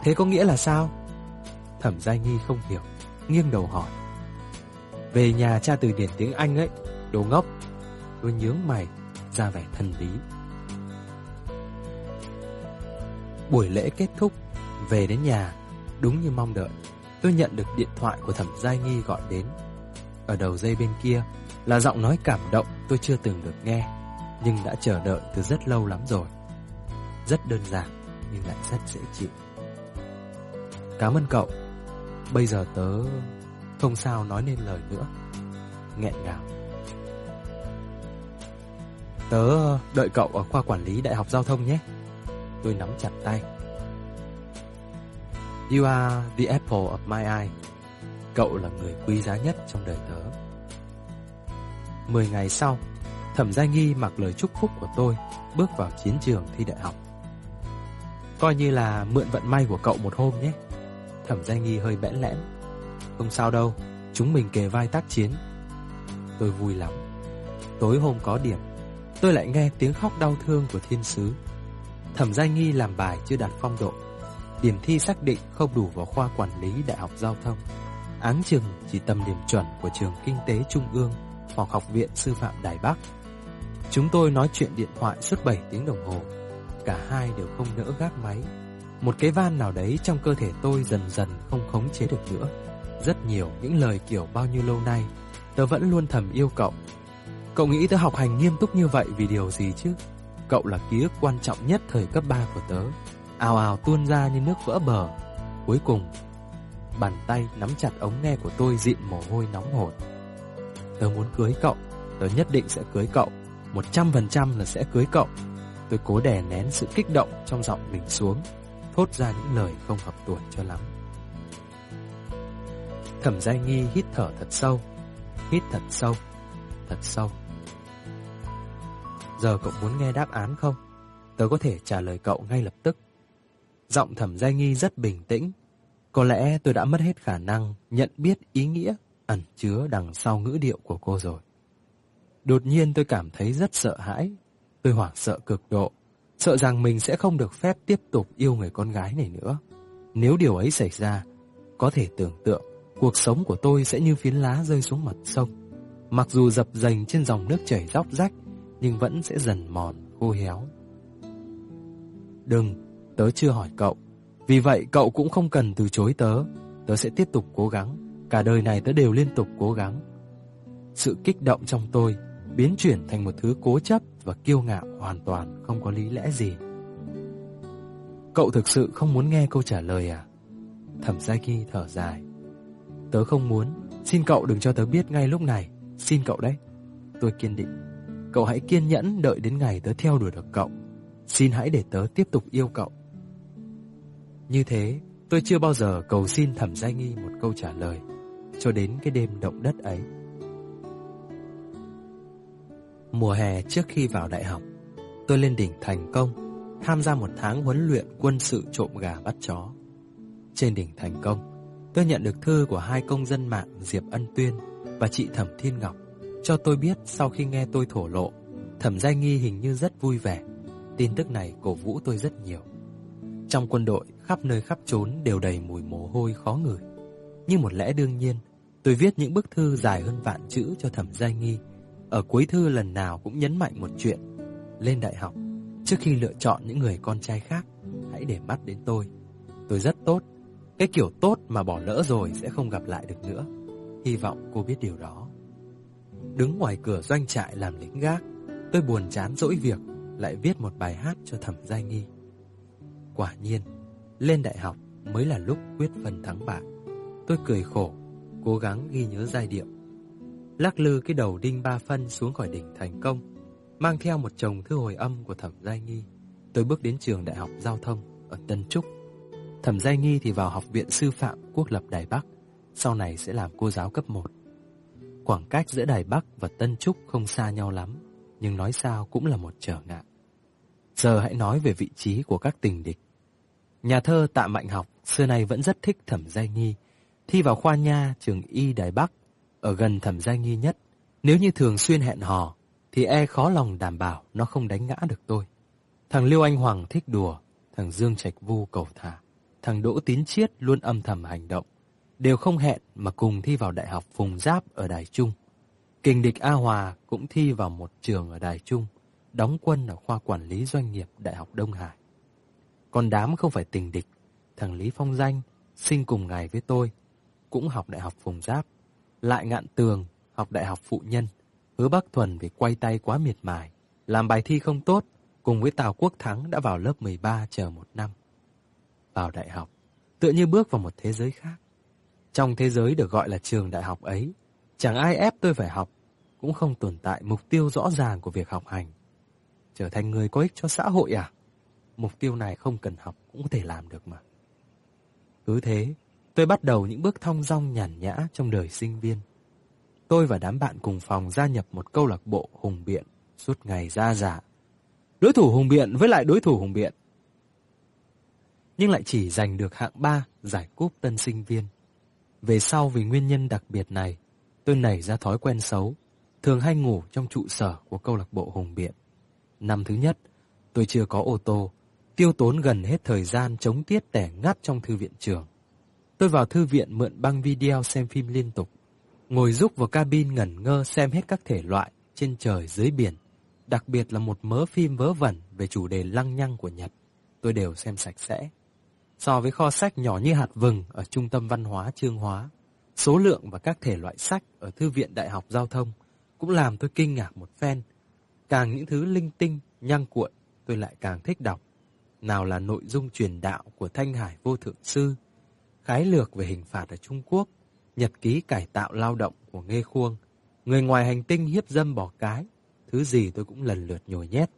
Thế có nghĩa là sao? Thẩm Giai Nghi không hiểu, nghiêng đầu hỏi. Về nhà tra từ điển tiếng Anh ấy, đồ ngốc. Tôi nhướng mày, ra vẻ thần bí. Buổi lễ kết thúc, về đến nhà, đúng như mong đợi, tôi nhận được điện thoại của Thẩm Giai Nghi gọi đến. Ở đầu dây bên kia là giọng nói cảm động tôi chưa từng được nghe, nhưng đã chờ đợi từ rất lâu lắm rồi. Rất đơn giản nhưng lại rất dễ chịu. Cảm ơn cậu. Bây giờ tớ không sao nói nên lời nữa. Nghẹn ngào. Tớ đợi cậu ở khoa quản lý Đại học Giao thông nhé. Tôi nắm chặt tay. You are the apple of my eye. Cậu là người quý giá nhất trong đời tớ. 10 ngày sau, Thẩm Giai Nghi mặc lời chúc phúc của tôi, bước vào chiến trường thi đại học. Coi như là mượn vận may của cậu một hôm nhé. Thẩm Giai Nghi hơi bẽn lẽn. Không sao đâu, chúng mình kề vai tác chiến. Tôi vui lắm. Tối hôm có điểm, tôi lại nghe tiếng khóc đau thương của thiên sứ. Thẩm Giai Nghi làm bài chưa đạt phong độ. Điểm thi xác định không đủ vào khoa quản lý Đại học Giao thông. Áng chừng chỉ tầm điểm chuẩn của trường Kinh tế Trung ương hoặc Học viện Sư phạm Đài Bắc. Chúng tôi nói chuyện điện thoại suốt 7 tiếng đồng hồ. Cả hai đều không nỡ gác máy. Một cái van nào đấy trong cơ thể tôi dần dần không khống chế được nữa. Rất nhiều những lời kiểu bao nhiêu lâu nay tớ vẫn luôn thầm yêu cậu. Cậu nghĩ tớ học hành nghiêm túc như vậy vì điều gì chứ? Cậu là ký ức quan trọng nhất thời cấp 3 của tớ, ào ào tuôn ra như nước vỡ bờ. Cuối cùng, bàn tay nắm chặt ống nghe của tôi dịn mồ hôi nóng hổi. Tớ muốn cưới cậu, tớ nhất định sẽ cưới cậu, 100% là sẽ cưới cậu. Tôi cố đè nén sự kích động trong giọng mình xuống, thốt ra những lời không hợp tuổi cho lắm. Thẩm Giai Nghi hít thở thật sâu, hít thật sâu, thật sâu. Giờ cậu muốn nghe đáp án không? Tớ có thể trả lời cậu ngay lập tức. Giọng Thẩm Giai Nghi rất bình tĩnh. Có lẽ tôi đã mất hết khả năng nhận biết ý nghĩa ẩn chứa đằng sau ngữ điệu của cô rồi. Đột nhiên tôi cảm thấy rất sợ hãi. Tôi hoảng sợ cực độ, sợ rằng mình sẽ không được phép tiếp tục yêu người con gái này nữa. Nếu điều ấy xảy ra, có thể tưởng tượng cuộc sống của tôi sẽ như phiến lá rơi xuống mặt sông. Mặc dù dập dềnh trên dòng nước chảy róc rách, nhưng vẫn sẽ dần mòn, khô héo. Đừng, tớ chưa hỏi cậu. Vì vậy cậu cũng không cần từ chối tớ. Tớ sẽ tiếp tục cố gắng. Cả đời này tớ đều liên tục cố gắng. Sự kích động trong tôi biến chuyển thành một thứ cố chấp và kiêu ngạo hoàn toàn không có lý lẽ gì. Cậu thực sự không muốn nghe câu trả lời à? Thẩm Giai Nghi thở dài. Tớ không muốn. Xin cậu đừng cho tớ biết ngay lúc này. Xin cậu đấy. Tôi kiên định. Cậu hãy kiên nhẫn đợi đến ngày tớ theo đuổi được cậu. Xin hãy để tớ tiếp tục yêu cậu. Như thế, tôi chưa bao giờ cầu xin Thẩm Giai Nghi một câu trả lời, cho đến cái đêm động đất ấy. Mùa hè trước khi vào đại học, tôi lên đỉnh Thành Công, tham gia một tháng huấn luyện quân sự trộm gà bắt chó. Trên đỉnh Thành Công, tôi nhận được thư của hai công dân mạng Diệp Ân Tuyên và chị Thẩm Thiên Ngọc, cho tôi biết sau khi nghe tôi thổ lộ, Thẩm Giai Nghi hình như rất vui vẻ. Tin tức này cổ vũ tôi rất nhiều. Trong quân đội, khắp nơi khắp chốn đều đầy mùi mồ hôi khó ngửi. Như một lẽ đương nhiên, tôi viết những bức thư dài hơn vạn chữ cho Thẩm Giai Nghi. Ở cuối thư lần nào cũng nhấn mạnh một chuyện: lên đại học, trước khi lựa chọn những người con trai khác, hãy để mắt đến tôi. Tôi rất tốt, cái kiểu tốt mà bỏ lỡ rồi sẽ không gặp lại được nữa. Hy vọng cô biết điều đó. Đứng ngoài cửa doanh trại làm lính gác, tôi buồn chán dỗi việc, lại viết một bài hát cho Thẩm Giai Nghi. Quả nhiên, lên đại học mới là lúc quyết phân thắng bại. Tôi cười khổ, cố gắng ghi nhớ giai điệu. Lắc lư cái đầu đinh 3 phân xuống khỏi đỉnh Thành Công, mang theo một chồng thư hồi âm của Thẩm Giai Nghi. Tôi bước đến trường Đại học Giao thông ở Tân Trúc. Thẩm Giai Nghi thì vào Học viện Sư phạm Quốc lập Đài Bắc, sau này sẽ làm cô giáo cấp 1. Khoảng cách giữa Đài Bắc và Tân Trúc không xa nhau lắm, nhưng nói sao cũng là một trở ngại. Giờ hãy nói về vị trí của các tình địch. Nhà thơ Tạ Mạnh Học xưa nay vẫn rất thích Thẩm Giai Nghi, thi vào khoa nha trường Y Đài Bắc, ở gần Thẩm Giai Nghi nhất. Nếu như thường xuyên hẹn hò thì khó lòng đảm bảo nó không đánh ngã được tôi. Thằng Liêu Anh Hoàng thích đùa, thằng Dương Trạch Vu cầu thả. thằng Đỗ Tín Chiết luôn âm thầm hành động, đều không hẹn mà cùng thi vào Đại học Phùng Giáp ở Đài Trung. Kình địch A Hòa cũng thi vào một trường ở Đài Trung, đóng quân ở khoa quản lý doanh nghiệp Đại học Đông Hải. Còn đám không phải tình địch, thằng Lý Phong Danh sinh cùng ngày với tôi, cũng học Đại học Phùng Giáp. Lại Ngạn Tường học Đại học Phụ Nhân. Hứa Bắc Thuần vì quay tay quá miệt mài, làm bài thi không tốt, cùng với Tào Quốc Thắng đã vào lớp 13 chờ 1 năm. Vào đại học, tựa như bước vào một thế giới khác. Trong thế giới được gọi là trường đại học ấy, chẳng ai ép tôi phải học, cũng không tồn tại mục tiêu rõ ràng của việc học hành. Trở thành người có ích cho xã hội à? Mục tiêu này không cần học cũng có thể làm được mà. Cứ thế, tôi bắt đầu những bước thong dong nhàn nhã trong đời sinh viên. Tôi và đám bạn cùng phòng gia nhập một câu lạc bộ hùng biện, suốt ngày ra giả. Đối thủ hùng biện với lại đối thủ hùng biện. Nhưng lại chỉ giành được hạng 3 giải cúp tân sinh viên. Về sau vì nguyên nhân đặc biệt này, tôi nảy ra thói quen xấu, thường hay ngủ trong trụ sở của câu lạc bộ hùng biện. Năm thứ nhất, tôi chưa có ô tô, tiêu tốn gần hết thời gian chống tiết tẻ ngắt trong thư viện trường. Tôi vào thư viện mượn băng video xem phim liên tục, ngồi rúc vào cabin ngẩn ngơ xem hết các thể loại trên trời dưới biển, đặc biệt là một mớ phim vớ vẩn về chủ đề lăng nhăng của Nhật, tôi đều xem sạch sẽ. So với kho sách nhỏ như hạt vừng ở Trung tâm Văn hóa Chương Hóa, số lượng và các thể loại sách ở Thư viện Đại học Giao thông cũng làm tôi kinh ngạc một phen. Càng những thứ linh tinh, nhăng cuội, tôi lại càng thích đọc. Nào là nội dung truyền đạo của Thanh Hải Vô Thượng Sư, khái lược về hình phạt ở Trung Quốc, nhật ký cải tạo lao động của Nghê Khuông, người ngoài hành tinh hiếp dâm bò cái, thứ gì tôi cũng lần lượt nhồi nhét.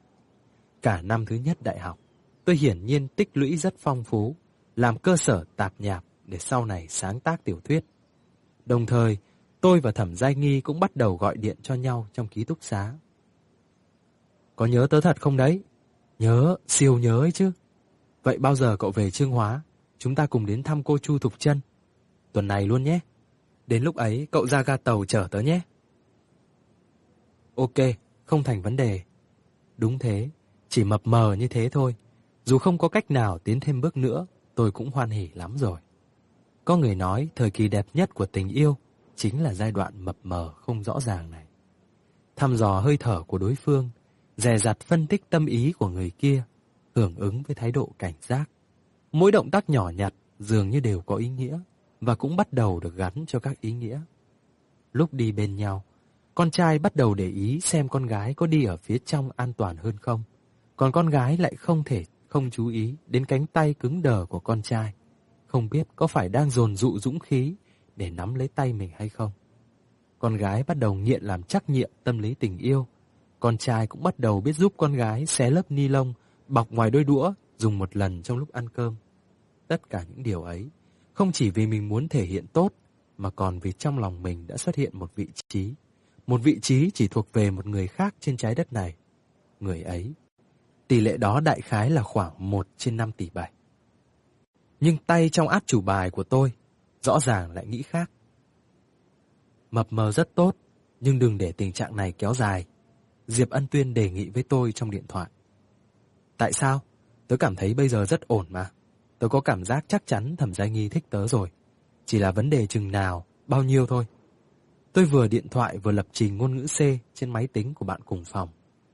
Cả năm thứ nhất đại học, tôi hiển nhiên tích lũy rất phong phú, làm cơ sở tạp nhạp để sau này sáng tác tiểu thuyết. Đồng thời, tôi và Thẩm Giai Nghi cũng bắt đầu gọi điện cho nhau trong ký túc xá. Có nhớ tớ thật không đấy? Nhớ, siêu nhớ ấy chứ. Vậy bao giờ cậu về Chương Hóa, chúng ta cùng đến thăm cô Chu Thục Trân? Tuần này luôn nhé. Đến lúc ấy cậu ra ga tàu chở tớ nhé. Ok, không thành vấn đề. Đúng thế, chỉ mập mờ như thế thôi. Dù không có cách nào tiến thêm bước nữa, tôi cũng hoan hỉ lắm rồi. Có người nói thời kỳ đẹp nhất của tình yêu chính là giai đoạn mập mờ không rõ ràng này. Thăm dò hơi thở của đối phương, dè dặt phân tích tâm ý của người kia, hưởng ứng với thái độ cảnh giác. Mỗi động tác nhỏ nhặt dường như đều có ý nghĩa và cũng bắt đầu được gắn cho các ý nghĩa. Lúc đi bên nhau, con trai bắt đầu để ý xem con gái có đi ở phía trong an toàn hơn không, còn con gái lại không thể không chú ý đến cánh tay cứng đờ của con trai, không biết có phải đang dồn dụ dũng khí để nắm lấy tay mình hay không. Con gái bắt đầu nghiện làm trắc nghiệm tâm lý tình yêu, con trai cũng bắt đầu biết giúp con gái xé lớp ni lông bọc ngoài đôi đũa dùng một lần trong lúc ăn cơm. Tất cả những điều ấy không chỉ vì mình muốn thể hiện tốt, mà còn vì trong lòng mình đã xuất hiện một vị trí chỉ thuộc về một người khác trên trái đất này. Người ấy, tỷ lệ đó đại khái là khoảng 1/5 tỷ 7. Nhưng tay trong át chủ bài của tôi rõ ràng lại nghĩ khác. Mập mờ rất tốt, nhưng đừng để tình trạng này kéo dài, Diệp Ân Tuyên đề nghị với tôi trong điện thoại. Tại sao? Tớ cảm thấy bây giờ rất ổn mà. Tớ có cảm giác chắc chắn Thẩm Giai Nghi thích tớ rồi. Chỉ là vấn đề chừng nào, bao nhiêu thôi. Tôi vừa điện thoại vừa lập trình ngôn ngữ C trên máy tính của bạn cùng phòng.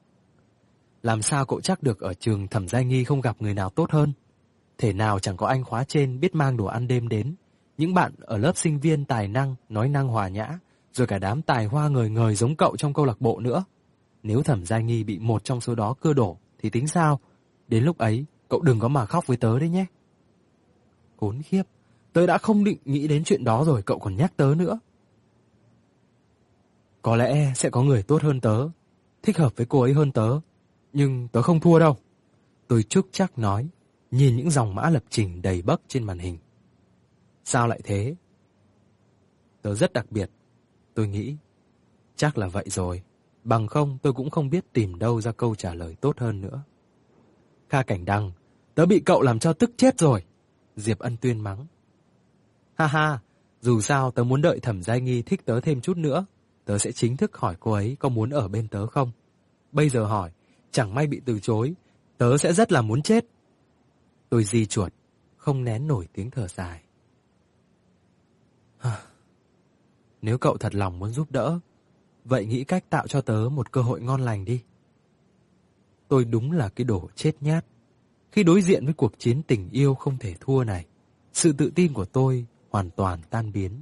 Làm sao cậu chắc được ở trường Thẩm Giai Nghi không gặp người nào tốt hơn? Thể nào chẳng có anh khóa trên biết mang đồ ăn đêm đến. Những bạn ở lớp sinh viên tài năng, nói năng hòa nhã, rồi cả đám tài hoa ngời ngời giống cậu trong câu lạc bộ nữa. Nếu Thẩm Giai Nghi bị một trong số đó cưa đổ thì tính sao? Đến lúc ấy, cậu đừng có mà khóc với tớ đấy nhé. Khốn khiếp, tớ đã không định nghĩ đến chuyện đó rồi, cậu còn nhắc tớ nữa. Có lẽ sẽ có người tốt hơn tớ, thích hợp với cô ấy hơn tớ, nhưng tớ không thua đâu. Tôi chúc chắc nói, nhìn những dòng mã lập trình đầy bấc trên màn hình. Sao lại thế? Tớ rất đặc biệt, tôi nghĩ. Chắc là vậy rồi, bằng không tôi cũng không biết tìm đâu ra câu trả lời tốt hơn nữa. Kha Cảnh Đăng, tớ bị cậu làm cho tức chết rồi. Diệp Ân Tuyên mắng. Ha ha, dù sao tớ muốn đợi Thẩm Giai Nghi thích tớ thêm chút nữa, tớ sẽ chính thức hỏi cô ấy có muốn ở bên tớ không. Bây giờ hỏi, chẳng may bị từ chối, tớ sẽ rất là muốn chết. Tôi di chuột, không nén nổi tiếng thở dài. Nếu cậu thật lòng muốn giúp đỡ, vậy nghĩ cách tạo cho tớ một cơ hội ngon lành đi. Tôi đúng là cái đồ chết nhát. Khi đối diện với cuộc chiến tình yêu không thể thua này, sự tự tin của tôi hoàn toàn tan biến.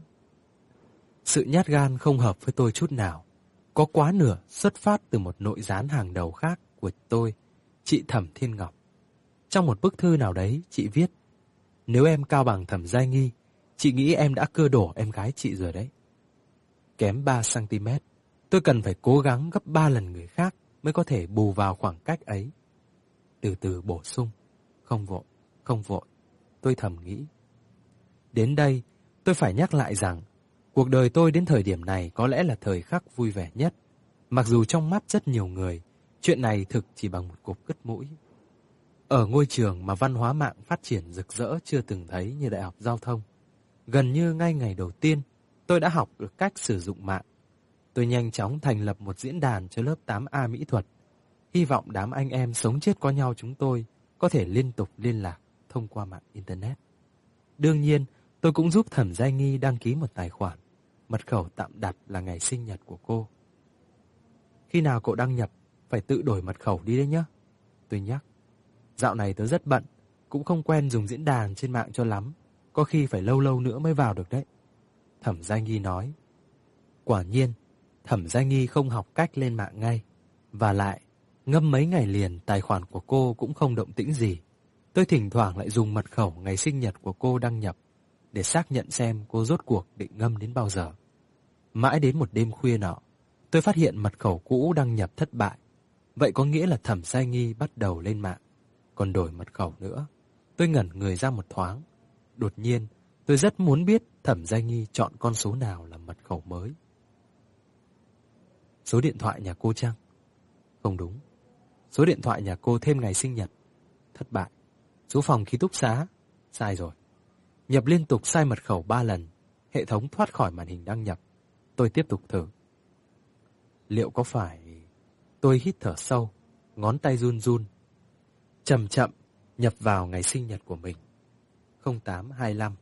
Sự nhát gan không hợp với tôi chút nào. Có quá nửa xuất phát từ một nội gián hàng đầu khác của tôi, chị Thẩm Thiên Ngọc. Trong một bức thư nào đấy, chị viết: nếu em cao bằng Thẩm Giai Nghi, chị nghĩ em đã cưa đổ em gái chị rồi đấy. Kém 3 cm, tôi cần phải cố gắng gấp 3 lần người khác mới có thể bù vào khoảng cách ấy. Từ từ bổ sung, không vội, không vội, tôi thầm nghĩ. Đến đây, tôi phải nhắc lại rằng, cuộc đời tôi đến thời điểm này có lẽ là thời khắc vui vẻ nhất. Mặc dù trong mắt rất nhiều người, chuyện này thực chỉ bằng một cục cứt mũi. Ở ngôi trường mà văn hóa mạng phát triển rực rỡ chưa từng thấy như Đại học Giao thông, gần như ngay ngày đầu tiên, tôi đã học được cách sử dụng mạng. Tôi nhanh chóng thành lập một diễn đàn cho lớp 8A mỹ thuật. Hy vọng đám anh em sống chết có nhau chúng tôi có thể liên tục liên lạc thông qua mạng Internet. Đương nhiên, tôi cũng giúp Thẩm Giai Nghi đăng ký một tài khoản. Mật khẩu tạm đặt là ngày sinh nhật của cô. Khi nào cậu đăng nhập, phải tự đổi mật khẩu đi đấy nhé. Tôi nhắc. Dạo này tớ rất bận, cũng không quen dùng diễn đàn trên mạng cho lắm. Có khi phải lâu lâu nữa mới vào được đấy. Thẩm Giai Nghi nói. Quả nhiên, Thẩm Giai Nghi không học cách lên mạng ngay. Và lại, ngâm mấy ngày liền tài khoản của cô cũng không động tĩnh gì. Tôi thỉnh thoảng lại dùng mật khẩu ngày sinh nhật của cô đăng nhập để xác nhận xem cô rốt cuộc định ngâm đến bao giờ. Mãi đến một đêm khuya nọ, tôi phát hiện mật khẩu cũ đăng nhập thất bại. Vậy có nghĩa là Thẩm Giai Nghi bắt đầu lên mạng, còn đổi mật khẩu nữa. Tôi ngẩn người ra một thoáng. Đột nhiên, tôi rất muốn biết Thẩm Giai Nghi chọn con số nào làm mật khẩu mới. Số điện thoại nhà cô chăng? Không đúng. Số điện thoại nhà cô thêm ngày sinh nhật. Thất bại. Số phòng ký túc xá. Sai rồi. Nhập liên tục sai mật khẩu 3 lần. Hệ thống thoát khỏi màn hình đăng nhập. Tôi tiếp tục thử. Liệu có phải... Tôi hít thở sâu, ngón tay run run. Chậm chậm nhập vào ngày sinh nhật của mình. 0825.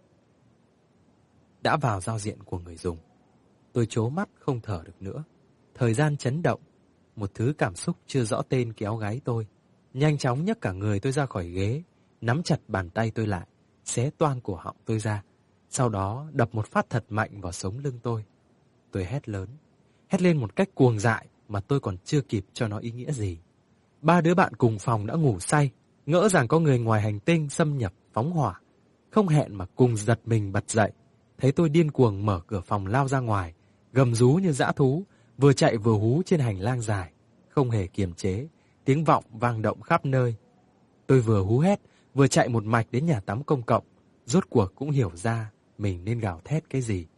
Đã vào giao diện của người dùng. Tôi trố mắt không thở được nữa. Thời gian chấn động. Một thứ cảm xúc chưa rõ tên kéo gáy tôi. Nhanh chóng nhấc cả người tôi ra khỏi ghế, nắm chặt bàn tay tôi lại, xé toang cổ họng tôi ra. Sau đó đập một phát thật mạnh vào sống lưng tôi. Tôi hét lớn. Hét lên một cách cuồng dại mà tôi còn chưa kịp cho nó ý nghĩa gì. 3 đứa bạn cùng phòng đã ngủ say, ngỡ rằng có người ngoài hành tinh xâm nhập phóng hỏa. Không hẹn mà cùng giật mình bật dậy. Thấy tôi điên cuồng mở cửa phòng lao ra ngoài, gầm rú như dã thú, vừa chạy vừa hú trên hành lang dài, không hề kiềm chế, tiếng vọng vang động khắp nơi. Tôi vừa hú hét, vừa chạy một mạch đến nhà tắm công cộng, rốt cuộc cũng hiểu ra mình nên gào thét cái gì.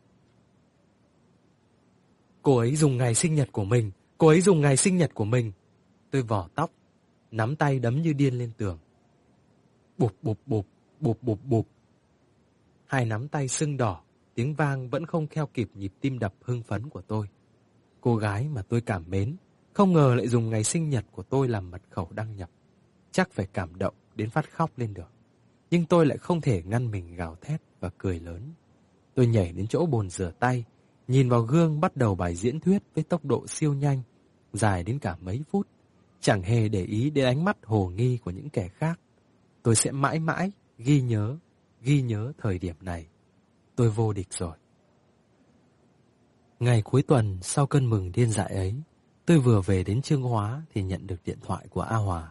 Cô ấy dùng ngày sinh nhật của mình, cô ấy dùng ngày sinh nhật của mình. Tôi vò tóc, nắm tay đấm như điên lên tường. Bụp bụp bụp, bụp bụp bụp. Hai nắm tay sưng đỏ, tiếng vang vẫn không theo kịp nhịp tim đập hưng phấn của tôi. Cô gái mà tôi cảm mến, không ngờ lại dùng ngày sinh nhật của tôi làm mật khẩu đăng nhập. Chắc phải cảm động đến phát khóc lên được. Nhưng tôi lại không thể ngăn mình gào thét và cười lớn. Tôi nhảy đến chỗ bồn rửa tay, nhìn vào gương bắt đầu bài diễn thuyết với tốc độ siêu nhanh, dài đến cả mấy phút, chẳng hề để ý đến ánh mắt hồ nghi của những kẻ khác. Tôi sẽ mãi mãi ghi nhớ thời điểm này. Tôi vô địch rồi. Ngày cuối tuần sau cơn mừng điên dại ấy, tôi vừa về đến Chương Hóa thì nhận được điện thoại của A Hòa.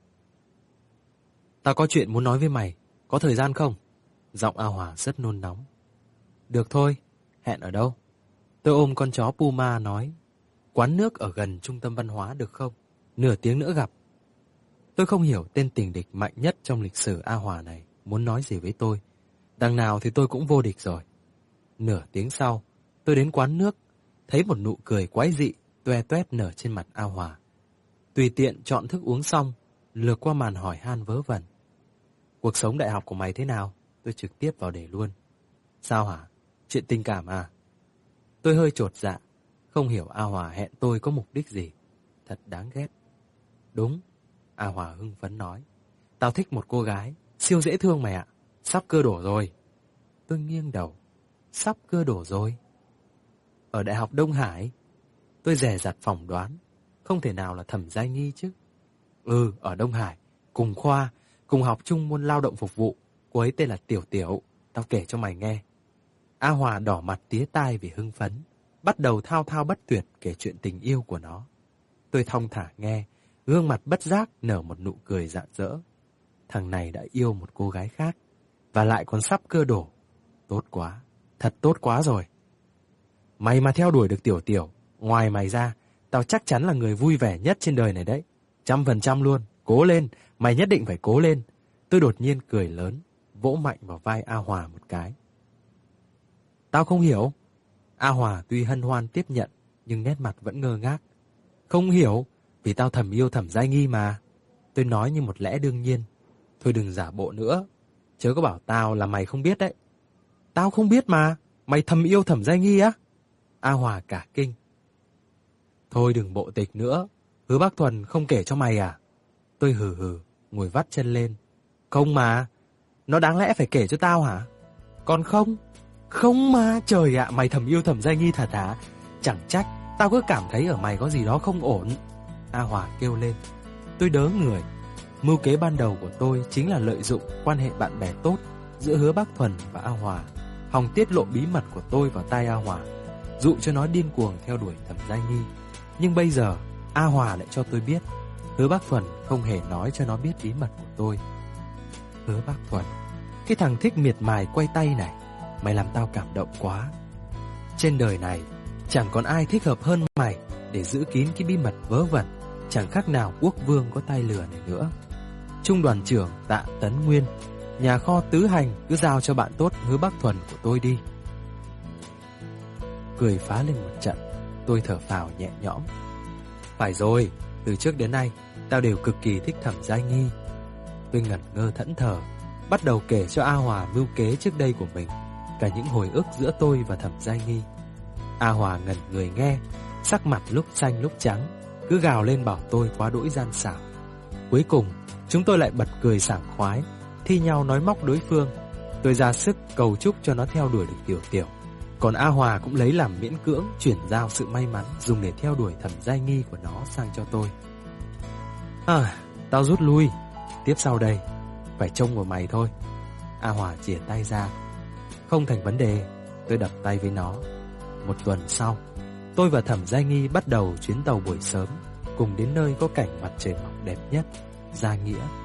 Tao có chuyện muốn nói với mày, có thời gian không? Giọng A Hòa rất nôn nóng. Được thôi, hẹn ở đâu? Tôi ôm con chó Puma nói, quán nước ở gần trung tâm văn hóa được không? Nửa tiếng nữa gặp. Tôi không hiểu tên tình địch mạnh nhất trong lịch sử A Hòa này muốn nói gì với tôi. Đằng nào thì tôi cũng vô địch rồi. Nửa tiếng sau, tôi đến quán nước, thấy một nụ cười quái dị toe toét nở trên mặt A Hòa. Tùy tiện chọn thức uống xong, lược qua màn hỏi han vớ vẩn. Cuộc sống đại học của mày thế nào? Tôi trực tiếp vào đề luôn. Sao hả? Chuyện tình cảm à? Tôi hơi chột dạ, không hiểu A Hòa hẹn tôi có mục đích gì. Thật đáng ghét. Đúng, A Hòa hưng phấn nói. Tao thích một cô gái, Siêu dễ thương mày ạ. Sắp cưa đổ rồi. Tôi nghiêng đầu. Sắp cưa đổ rồi? Ở Đại học Đông Hải? Tôi dè dặt phỏng đoán. Không thể nào là Thẩm Giai Nghi chứ. Ở Đông Hải. Cùng khoa, cùng học chung môn lao động phục vụ. Cô ấy tên là Tiểu Tiểu. Tao kể cho mày nghe. A Hòa đỏ mặt tía tai vì hưng phấn, bắt đầu thao thao bất tuyệt kể chuyện tình yêu của nó. Tôi thong thả nghe, gương mặt bất giác nở một nụ cười rạng rỡ. Thằng này đã yêu một cô gái khác, và lại còn sắp cưa đổ. Tốt quá, thật tốt quá rồi. Mày mà theo đuổi được Tiểu Tiểu, ngoài mày ra, tao chắc chắn là người vui vẻ nhất trên đời này đấy. 100% luôn, cố lên, mày nhất định phải cố lên. Tôi đột nhiên cười lớn, vỗ mạnh vào vai A Hòa một cái. Tao không hiểu. A Hòa tuy hân hoan tiếp nhận, nhưng nét mặt vẫn ngơ ngác. Không hiểu, vì tao thầm yêu Thẩm Giai Nghi mà. Tôi nói như một lẽ đương nhiên. Thôi đừng giả bộ nữa. Chớ có bảo tao là mày không biết đấy. Tao không biết mà. Mày thầm yêu Thẩm Giai Nghi á? A Hòa cả kinh. Thôi đừng bộ tịch nữa. Hứa Bác Thuần không kể cho mày à? Tôi hừ, ngồi vắt chân lên. Không mà. Nó đáng lẽ phải kể cho tao hả? Còn không? Không mà, trời ạ, mày thầm yêu Thẩm Giai Nghi thật hả? Chẳng trách, tao cứ cảm thấy ở mày có gì đó không ổn. A Hòa kêu lên. Tôi đớ người. Mưu kế ban đầu của tôi chính là lợi dụng quan hệ bạn bè tốt giữa Hứa Bác Thuần và A Hòa, hòng tiết lộ bí mật của tôi vào tai A Hòa, dụ cho nó điên cuồng theo đuổi Thẩm Giai Nghi. Nhưng bây giờ, A Hòa lại cho tôi biết Hứa Bác Thuần không hề nói cho nó biết bí mật của tôi. Hứa Bác Thuần, cái thằng thích miệt mài quay tay này, mày làm tao cảm động quá. Trên đời này chẳng còn ai thích hợp hơn mày để giữ kín cái bí mật vớ vẩn, chẳng khác nào quốc vương có tay lừa này nữa. Trung đoàn trưởng Tạ Tấn Nguyên, nhà kho tứ hành cứ giao cho bạn tốt Hứa Bác Thuần của tôi đi. Cười phá lên một trận, tôi thở phào nhẹ nhõm. Phải rồi, từ trước đến nay tao đều cực kỳ thích Thẩm Giai Nghi. Tôi ngẩn ngơ thẫn thờ, bắt đầu kể cho A Hòa mưu kế trước đây của mình, cả những hồi ức giữa tôi và Thẩm Giai Nghi. A Hòa ngẩn người nghe, sắc mặt lúc xanh lúc trắng, cứ gào lên bảo tôi quá đỗi gian xảo. Cuối cùng, chúng tôi lại bật cười sảng khoái, thi nhau nói móc đối phương. Tôi ra sức cầu chúc cho nó theo đuổi được Tiểu Tiểu, còn A Hòa cũng lấy làm miễn cưỡng chuyển giao sự may mắn dùng để theo đuổi Thẩm Giai Nghi của nó sang cho tôi. Tao rút lui, tiếp sau đây phải trông vào mày thôi. A Hòa chìa tay ra. Không thành vấn đề, tôi đập tay với nó. Một tuần sau, tôi và Thẩm Giai Nghi bắt đầu chuyến tàu buổi sớm, cùng đến nơi có cảnh mặt trời mọc đẹp nhất, Gia Nghĩa.